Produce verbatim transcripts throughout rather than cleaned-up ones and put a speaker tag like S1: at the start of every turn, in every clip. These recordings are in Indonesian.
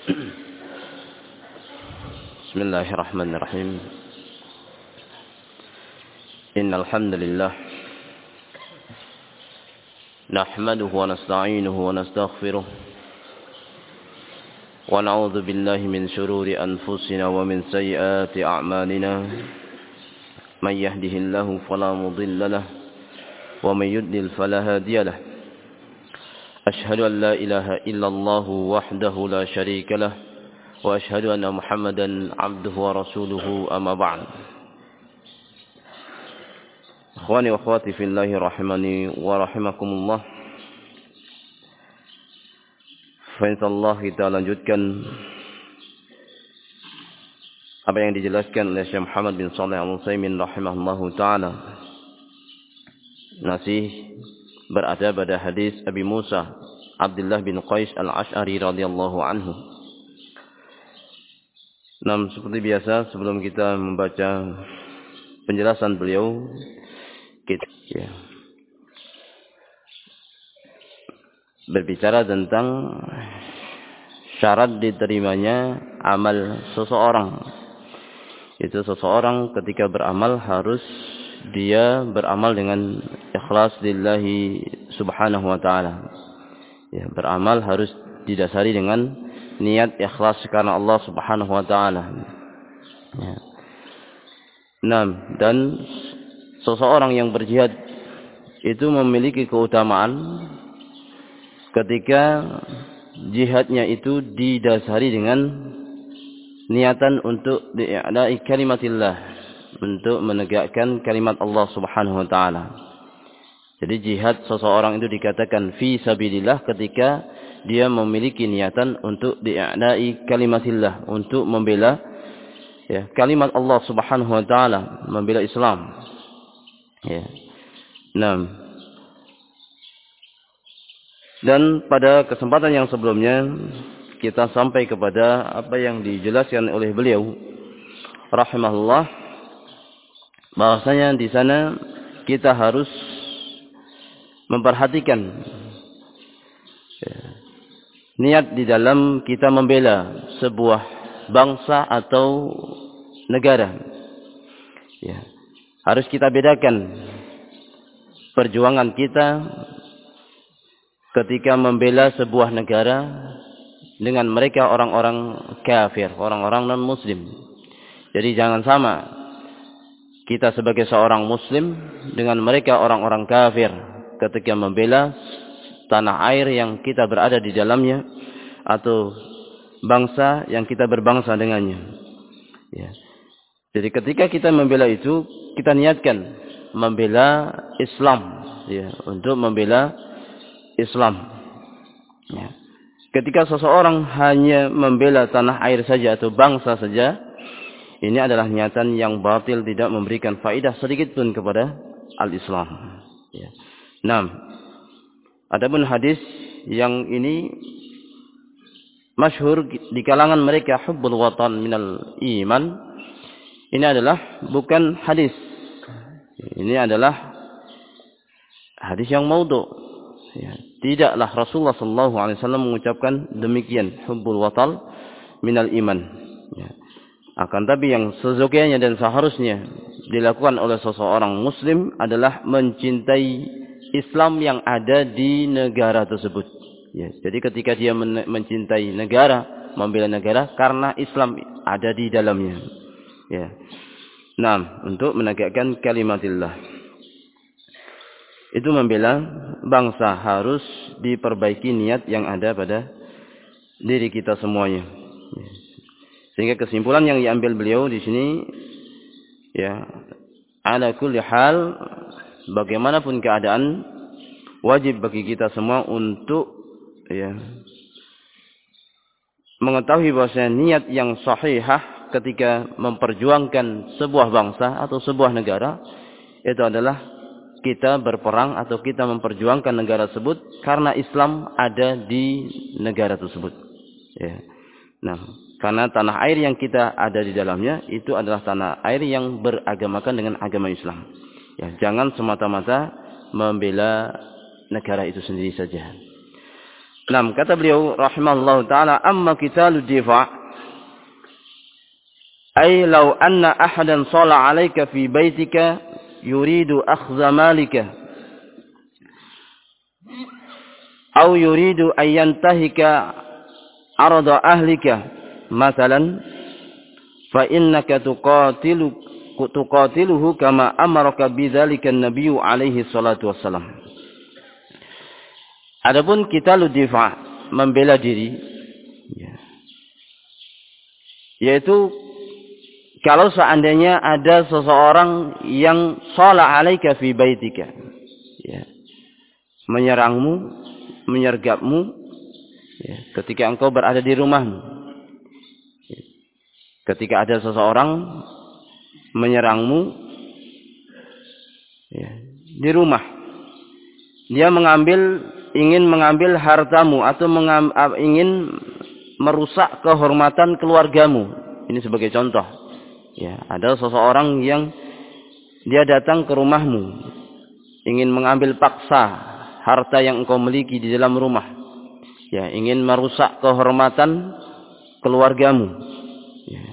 S1: Bismillahirrahmanirrahim. Innal hamdalillah nahmaduhu wa nasta'inuhu wa nastaghfiruh wa na'udzu billahi min shururi anfusina wa min sayyiati a'malina. Man yahdihillahu fala mudilla lahu wa man yudlil fala hadiya lahu. Ashhadu an la ilaha illallah wahdahu la syarika lahu wa ashhadu anna Muhammadan abduhu wa rasuluhu amma ba'd. Ikhwani wa akhwati fillahi rahimani wa rahimakumullah. Insyaallah kita lanjutkan apa yang dijelaskan oleh Syekh Muhammad bin Shalih Al-Utsaimin rahimahullahu taala. Masih berada pada hadis Abi Musa Abdullah bin Qais Al-Asy'ari radhiyallahu anhu. Nah, seperti biasa sebelum kita membaca penjelasan beliau, kita ya, berbicara tentang syarat diterimanya amal seseorang. Itu seseorang ketika beramal harus dia beramal dengan ikhlas lillahi subhanahu wa ta'ala. Ya, beramal harus didasari dengan niat ikhlas karena Allah subhanahu wa ta'ala. Ya. Nah, dan seseorang yang berjihad itu memiliki keutamaan ketika jihadnya itu didasari dengan niatan untuk di'la'i kalimatillah, untuk menegakkan kalimat Allah subhanahu wa ta'ala. Jadi jihad seseorang itu dikatakan fi sabilillah ketika dia memiliki niatan untuk di'la'i kalimatillah, untuk membela ya, kalimat Allah subhanahu wa ta'ala, membela Islam. Ya. Nah, dan pada kesempatan yang sebelumnya kita sampai kepada apa yang dijelaskan oleh beliau rahimahullah, bahwasanya di sana kita harus memperhatikan ya, niat di dalam kita membela sebuah bangsa atau negara. Ya, harus kita bedakan perjuangan kita ketika membela sebuah negara dengan mereka orang-orang kafir, orang-orang non-muslim. Jadi jangan sama kita sebagai seorang muslim dengan mereka orang-orang kafir ketika membela tanah air yang kita berada di dalamnya atau bangsa yang kita berbangsa dengannya. Ya. Jadi ketika kita membela itu, kita niatkan membela Islam, ya, untuk membela Islam. Ya. Ketika seseorang hanya membela tanah air saja atau bangsa saja, ini adalah niatan yang batil, tidak memberikan faedah sedikit pun kepada al-Islam. Ya. Nah, adapun hadis yang ini masyhur di kalangan mereka hubbul watan minal iman, ini adalah bukan hadis. Ini adalah hadis yang maudhu. Ya, tidaklah Rasulullah sallallahu alaihi wasallam mengucapkan demikian, hubbul watan minal iman. Ya. Akan tapi yang sezogianya dan seharusnya dilakukan oleh seseorang muslim adalah mencintai Islam yang ada di negara tersebut. Ya, jadi ketika dia men mencintai negara, membela negara karena Islam ada di dalamnya. Ya. Nah, untuk menegakkan kalimatillah. Itu membela bangsa harus diperbaiki niat yang ada pada diri kita semuanya. Ya. Sehingga kesimpulan yang diambil beliau di sini, ya, ala kulli hal, bagaimanapun keadaan, wajib bagi kita semua untuk ya, mengetahui bahwa niat yang sahihah ketika memperjuangkan sebuah bangsa atau sebuah negara itu adalah kita berperang atau kita memperjuangkan negara tersebut karena Islam ada di negara tersebut. Ya. Nah, karena tanah air yang kita ada di dalamnya itu adalah tanah air yang beragamakan dengan agama Islam. Ya, jangan semata-mata membela negara itu sendiri saja. Nah, kata beliau rahimahullah taala, amma qitalud difa' ay law anna ahadan shalla 'alaika fi baitika yuridu akhdha malika aw yuridu an yantahika arda ahlika masalan fa innaka tuqatilu tuqatiluhu kama amaraka bidzalika an-nabiyyu alaihi salatu wassalam. Adapun qitalud difa' membela diri, ya, yaitu kalau seandainya ada seseorang yang shalla 'alaika fi baitika, ya, menyerangmu, menyergapmu, ya, ketika engkau berada di rumahmu. Ya, ketika ada seseorang menyerangmu, ya, di rumah, dia mengambil, ingin mengambil hartamu atau mengam, ingin merusak kehormatan keluargamu. Ini sebagai contoh. Ya, ada seseorang yang dia datang ke rumahmu, ingin mengambil paksa harta yang engkau miliki di dalam rumah. Ya, ingin merusak kehormatan keluargamu. Ya.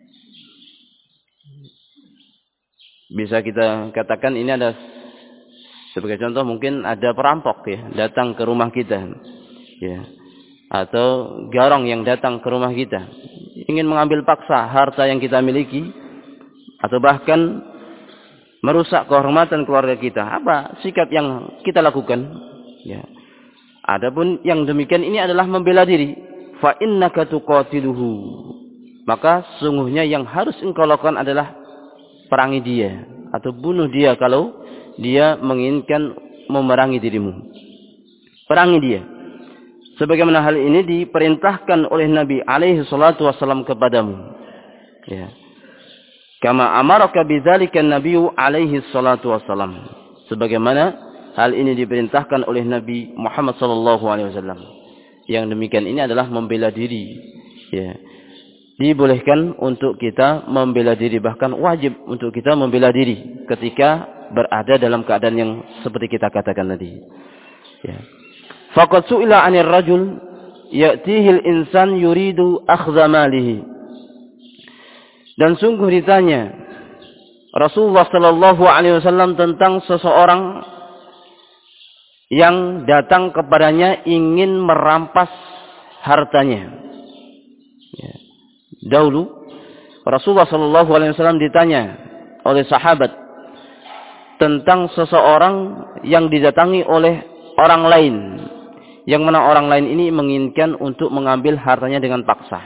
S1: Bisa kita katakan ini ada sebagai contoh, mungkin ada perampok, ya, datang ke rumah kita, ya, atau garong yang datang ke rumah kita, ingin mengambil paksa harta yang kita miliki, atau bahkan merusak kehormatan keluarga kita. Apa sikap yang kita lakukan? Ya. Adapun yang demikian ini adalah membela diri. Fa innaka tuqatiluhu. Maka sungguhnya yang harus engkau lakukan adalah perangi dia atau bunuh dia kalau dia menginginkan memerangi dirimu. Perangi dia. Sebagaimana hal ini diperintahkan oleh Nabi alaihi salatu wasallam kepadamu. Ya. Kama amaraka bidzalika an-nabiyyu alaihi salatu wasallam. Sebagaimana hal ini diperintahkan oleh Nabi Muhammad sallallahu alaihi wasallam. Yang demikian ini adalah membela diri. Ya. Dibolehkan untuk kita membela diri, bahkan wajib untuk kita membela diri ketika berada dalam keadaan yang seperti kita katakan tadi. Ya. Faqad su'ila 'anil rajul ya'tihi al-insan yuridu akhdha malihi. Dan sungguh ditanya Rasulullah sallallahu alaihi wasallam tentang seseorang yang datang kepadanya ingin merampas hartanya. Ya. Dahulu Rasulullah sallallahu alaihi wasallam ditanya oleh sahabat tentang seseorang yang didatangi oleh orang lain, yang mana orang lain ini menginginkan untuk mengambil hartanya dengan paksa.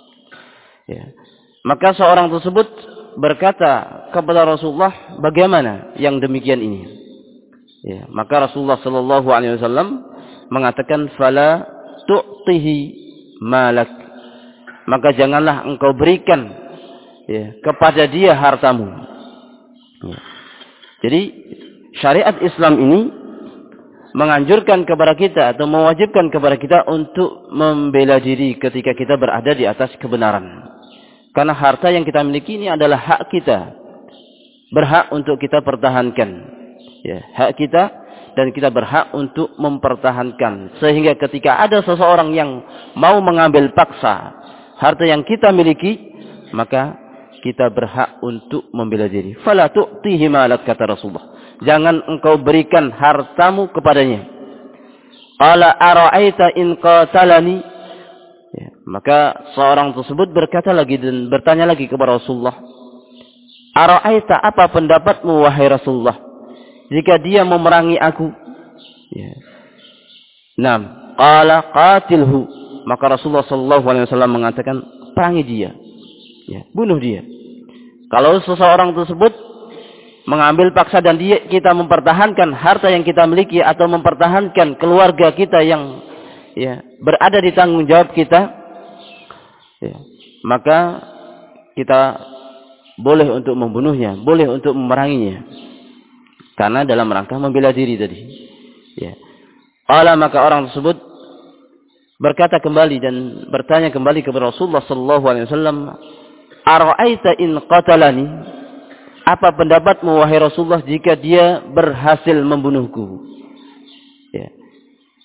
S1: Ya. Maka seorang tersebut berkata kepada Rasulullah, bagaimana yang demikian ini? Ya. Maka Rasulullah sallallahu alaihi wasallam mengatakan, fala tu'tihi malak. Maka janganlah engkau berikan, ya, kepada dia hartamu. Ya. Jadi syariat Islam ini menganjurkan kepada kita atau mewajibkan kepada kita untuk membela diri ketika kita berada di atas kebenaran. Karena harta yang kita miliki ini adalah hak kita, berhak untuk kita pertahankan. Ya, hak kita dan kita berhak untuk mempertahankan. Sehingga ketika ada seseorang yang mau mengambil paksa harta yang kita miliki, maka kita berhak untuk membela diri. Fala tu'tihi malak, kata Rasulullah. Jangan engkau berikan hartamu kepadanya. Qala ara'aita in qatalani. Ya, maka seorang tersebut berkata lagi dan bertanya lagi kepada Rasulullah. Ara'aita, apa pendapatmu wahai Rasulullah, jika dia memerangi aku? Ya. Naam, qala qatilhu. Maka Rasulullah sallallahu alaihi wasallam mengatakan, perangi dia. Ya, bunuh dia. Kalau seseorang tersebut mengambil paksa dan dia, kita mempertahankan harta yang kita miliki atau mempertahankan keluarga kita yang, ya, berada di tanggung jawab kita, ya, maka kita boleh untuk membunuhnya, boleh untuk memeranginya. Karena dalam rangka membela diri tadi. Ya. Qala, maka orang tersebut berkata kembali dan bertanya kembali kepada Rasulullah sallallahu alaihi wasallam, ara'aita in qatalani? Apa pendapatmu wahai Rasulullah jika dia berhasil membunuhku? Ya.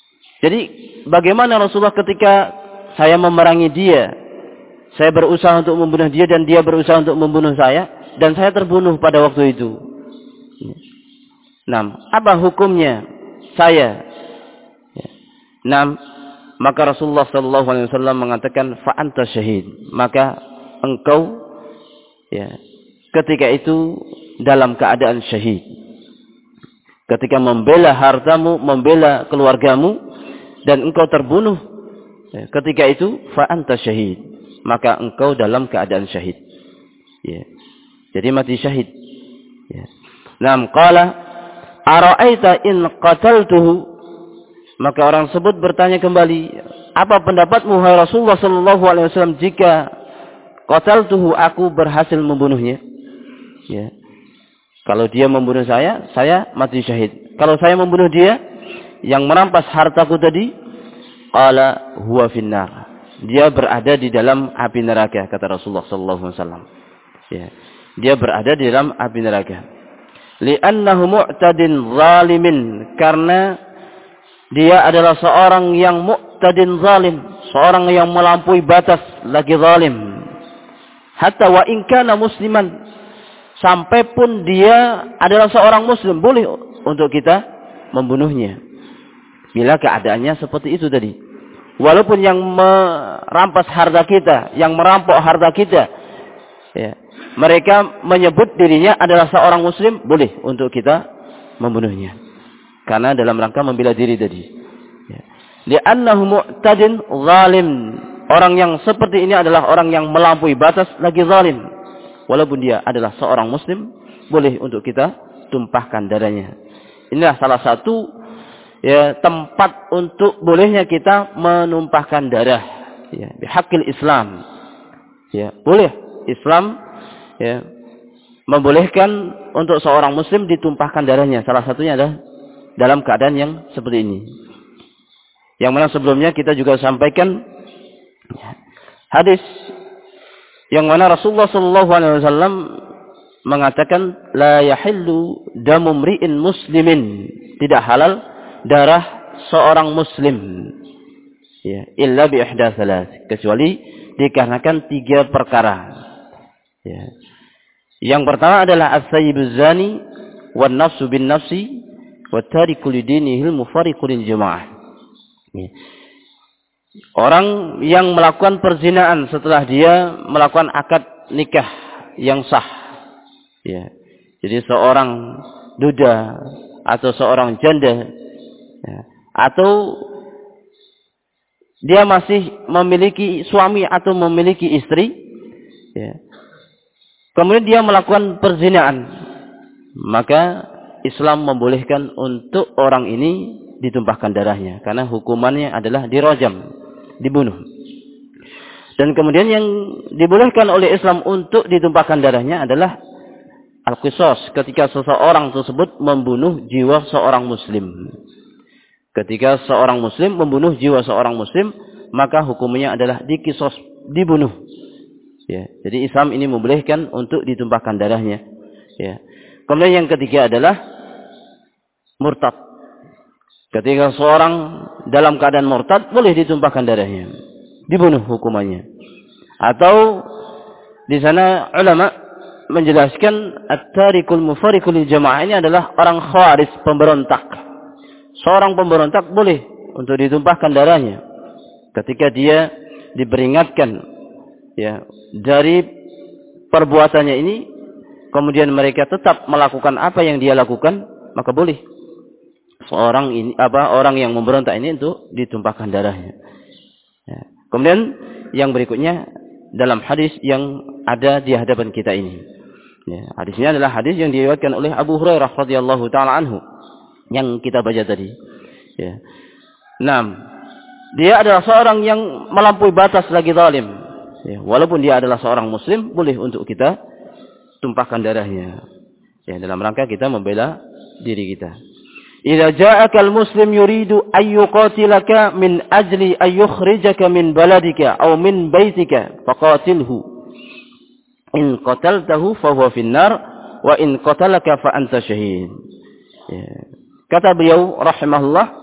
S1: Jadi bagaimana Rasulullah ketika saya memerangi dia, saya berusaha untuk membunuh dia dan dia berusaha untuk membunuh saya, dan saya terbunuh pada waktu itu. Nah, apa hukumnya saya? Nah, maka Rasulullah sallallahu alaihi wasallam mengatakan fa anta syahid, maka engkau ya ketika itu dalam keadaan syahid. Ketika membela hartamu, membela keluargamu dan engkau terbunuh ya, ketika itu fa anta syahid, maka engkau dalam keadaan syahid. Ya. Jadi mati syahid. Ya. Naam qala ara'aita in qataltuhu, maka orang tersebut bertanya kembali, apa pendapatmu hai Rasulullah sallallahu alaihi wasallam jika qataltuhu, aku berhasil membunuhnya? Ya. Kalau dia membunuh saya, saya mati syahid. Kalau saya membunuh dia yang merampas hartaku tadi, qala huwa finnar, dia berada di dalam api neraka, kata Rasulullah sallallahu alaihi wasallam. Ya. Dia berada di dalam api neraka. Li'annahu mu'tadin zalimin, karena dia adalah seorang yang mu'tadin zalim, seorang yang melampaui batas lagi zalim. Hatta wa in kana musliman, sampai pun dia adalah seorang muslim, boleh untuk kita membunuhnya. Bila keadaannya seperti itu tadi. Walaupun yang merampas harta kita, yang merampok harta kita, ya, mereka menyebut dirinya adalah seorang muslim, boleh untuk kita membunuhnya. Karena dalam rangka membela diri tadi. Ya. Li'annahu mu'tadin zalim. Orang yang seperti ini adalah orang yang melampaui batas lagi zalim. Walaupun dia adalah seorang muslim, boleh untuk kita tumpahkan darahnya. Inilah salah satu ya, tempat untuk bolehnya kita menumpahkan darah. Ya, bihaqil Islam. Ya, boleh Islam ya, membolehkan untuk seorang muslim ditumpahkan darahnya. Salah satunya adalah dalam keadaan yang seperti ini. Yang mana sebelumnya kita juga sampaikan ya, hadis yang mana Rasulullah sallallahu alaihi wasallam mengatakan la yahillu damu mri'in muslimin, tidak halal darah seorang muslim ya illa bi ihda thalath, kecuali dikarenakan tiga perkara. Ya. Yang pertama adalah as-sayyibuz zani wan nafsu bin nafsi wa tariku lidinihil mufariqu lil jamaah. Ya. Orang yang melakukan perzinaan setelah dia melakukan akad nikah yang sah. Ya. Jadi seorang duda atau seorang janda ya, atau dia masih memiliki suami atau memiliki istri ya, kemudian dia melakukan perzinaan, maka Islam membolehkan untuk orang ini ditumpahkan darahnya, karena hukumannya adalah dirajam, dibunuh. Dan kemudian yang dibolehkan oleh Islam untuk ditumpahkan darahnya adalah al-qisas, ketika seseorang tersebut membunuh jiwa seorang muslim. Ketika seorang muslim membunuh jiwa seorang muslim, maka hukumnya adalah dikisos, dibunuh. Ya, jadi Islam ini membolehkan untuk ditumpahkan darahnya. Ya. Kemudian yang ketiga adalah murtad. Ketika seorang dalam keadaan murtad, boleh ditumpahkan darahnya, dibunuh hukumannya. Atau di sana ulama menjelaskan at-tarikul mufariqul jamaah ini adalah orang khawarij, pemberontak. Seorang pemberontak boleh untuk ditumpahkan darahnya ketika dia diperingatkan ya dari perbuatannya ini, kemudian mereka tetap melakukan apa yang dia lakukan, maka boleh seorang ini apa orang yang memberontak ini untuk ditumpahkan darahnya. Ya. Kemudian yang berikutnya dalam hadis yang ada di hadapan kita ini. Ya, hadisnya adalah hadis yang diriwayatkan oleh Abu Hurairah radhiyallahu taala anhu yang kita baca tadi. Ya. Naam. Dia adalah seorang yang melampaui batas lagi zalim. Ya, walaupun dia adalah seorang muslim, boleh untuk kita tumpahkan darahnya. Ya, dalam rangka kita membela diri kita. Idza ja'aka al-muslim yuridu ay yuqatilaka min ajli ay yukhrijaka min baladika aw min baitika faqatilhu. In qataltahu fa huwa fin nar wa in qatalaka fa anta syahid. Ya. Kata beliau rahimahullah,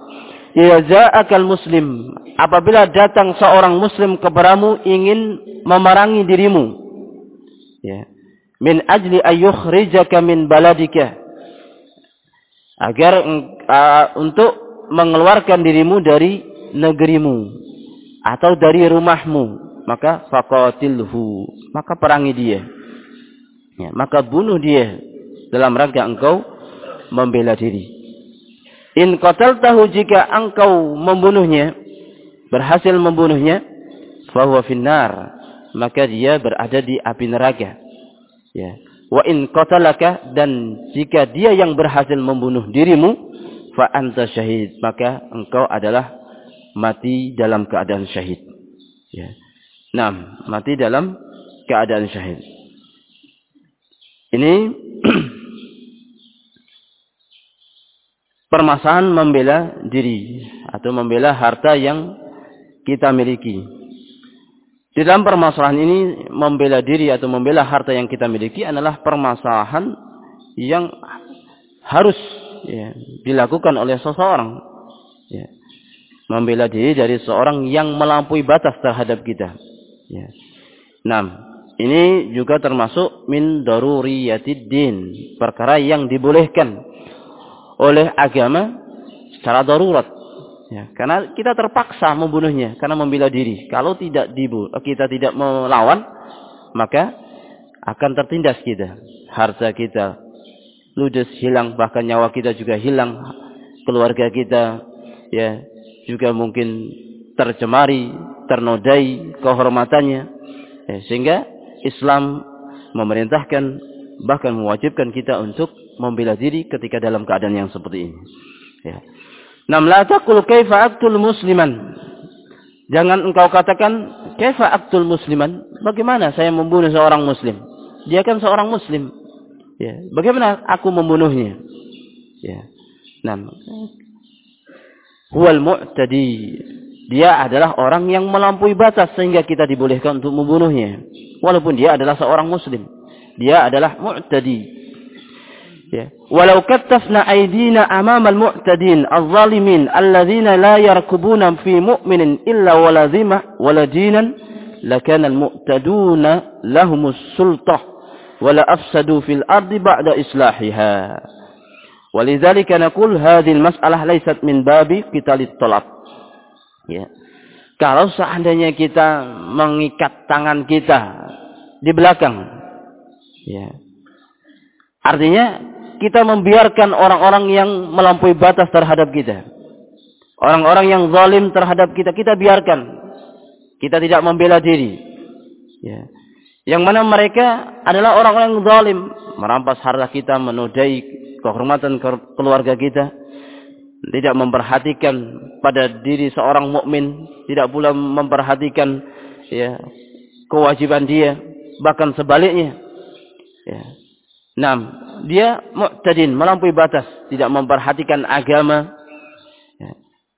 S1: idza ja'akal muslim, apabila datang seorang muslim kepadamu ingin memerangi dirimu, ya, min ajli ayyukhrijaka min baladika, agar uh, untuk mengeluarkan dirimu dari negerimu atau dari rumahmu, maka faqatilhu, maka perangi dia, ya, maka bunuh dia dalam rangka engkau membela diri. In qataltahu, jika engkau membunuhnya, berhasil membunuhnya, fahuwa finnar, maka dia berada di api neraka. Ya. Wa in qatalaka, dan jika dia yang berhasil membunuh dirimu, fa anta syahid, maka engkau adalah mati dalam keadaan syahid. Ya. Nah, mati dalam keadaan syahid. Ini permasalahan membela diri atau membela harta yang kita miliki. Di dalam permasalahan ini, membela diri atau membela harta yang kita miliki adalah permasalahan yang harus, ya, dilakukan oleh seseorang. Ya. Membela diri dari seorang yang melampaui batas terhadap kita. Ya. Nah, ini juga termasuk min daruriyatid din, perkara yang dibolehkan oleh agama secara darurat, ya, karena kita terpaksa membunuhnya karena membela diri. Kalau tidak dibunuh, kita tidak melawan, maka akan tertindas kita, harta kita ludes, hilang, bahkan nyawa kita juga hilang, keluarga kita, ya, juga mungkin tercemari, ternodai kehormatannya, ya, sehingga Islam memerintahkan, bahkan mewajibkan kita untuk membela diri ketika dalam keadaan yang seperti ini. Ya. Nam la taqul kaifa aqtul musliman. Jangan engkau katakan kaifa aqtul musliman, bagaimana saya membunuh seorang muslim? Dia kan seorang muslim. Ya, bagaimana aku membunuhnya? Ya. Nam huwal mu'tadi. Dia adalah orang yang melampaui batas sehingga kita dibolehkan untuk membunuhnya. Walaupun dia adalah seorang muslim. Dia adalah mu'tadi. Ya. Walau kattafna aydina amama al-mu'tadin al-zalimin alladzina la yarkubuna fi mu'minin illa wala dhimah wala dinan lakana al-mu'taduna lahumus sultah wala afsadu fil ardi ba'da islahiha. Walidzalika naqul hadhihi al-mas'alah laysat min babi qitalit talab. Ya. Kalau seandainya kita mengikat tangan kita di belakang, ya, artinya kita membiarkan orang-orang yang melampaui batas terhadap kita, orang-orang yang zalim terhadap kita, kita biarkan. Kita tidak membela diri. Ya. Yang mana mereka adalah orang-orang yang zalim, merampas harta kita, menodai kehormatan keluarga kita, tidak memperhatikan pada diri seorang mukmin, tidak pula memperhatikan, ya, kewajiban dia, bahkan sebaliknya. Ya. Nah, dia mu'tadin, melampaui batas, tidak memperhatikan agama. Ya.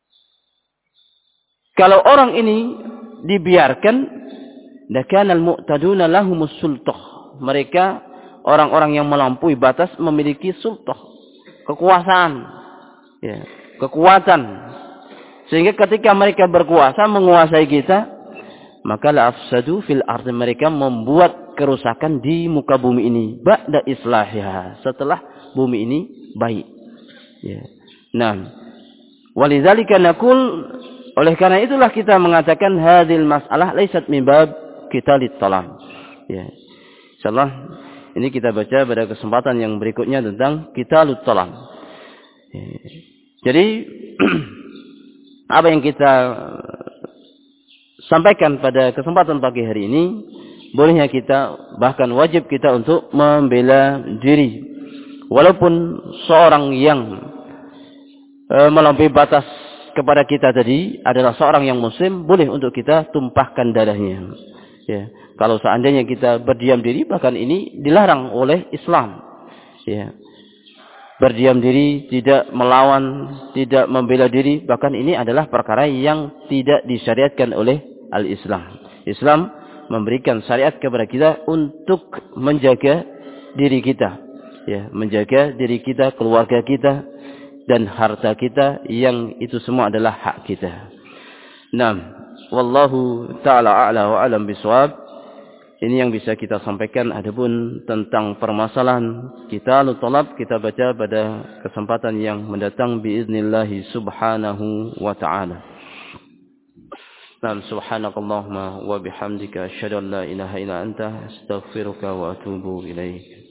S1: Kalau orang ini dibiarkan, lakanal mu'taduna lahumus sultah. Mereka orang-orang yang melampaui batas memiliki sultah, kekuasaan, ya, kekuatan. Sehingga ketika mereka berkuasa menguasai kita, maka la afsadu fil ardi, mereka membuat kerusakan di muka bumi ini ba'da islahiha, setelah bumi ini baik. Ya. Nah, walidzalika naqul, oleh karena itulah kita mengatakan hadhil mas'alah laysat min bab qitalit talam. Ya. Insyaallah ini kita baca pada kesempatan yang berikutnya tentang qitalut talam. Ya. Jadi apa yang kita sampaikan pada kesempatan pagi hari ini, bolehnya kita, bahkan wajib kita untuk membela diri. Walaupun seorang yang e, melampaui batas kepada kita tadi adalah seorang yang muslim, boleh untuk kita tumpahkan darahnya. Ya. Kalau seandainya kita berdiam diri, bahkan ini dilarang oleh Islam. Ya. Berdiam diri, tidak melawan, tidak membela diri, bahkan ini adalah perkara yang tidak disyariatkan oleh al-Islam. Islam memberikan syariat kepada kita untuk menjaga diri kita, ya, menjaga diri kita, keluarga kita, dan harta kita yang itu semua adalah hak kita. Naam, wallahu taala a'la wa alam bisawab. Ini yang bisa kita sampaikan. Adapun tentang permasalahan kita talab kita baca pada kesempatan yang mendatang biiznillah subhanahu wa ta'ala. Naam, subhanakallahumma wa bihamdika asyhadu an la ilaha illa anta astaghfiruka wa atubu ilaik.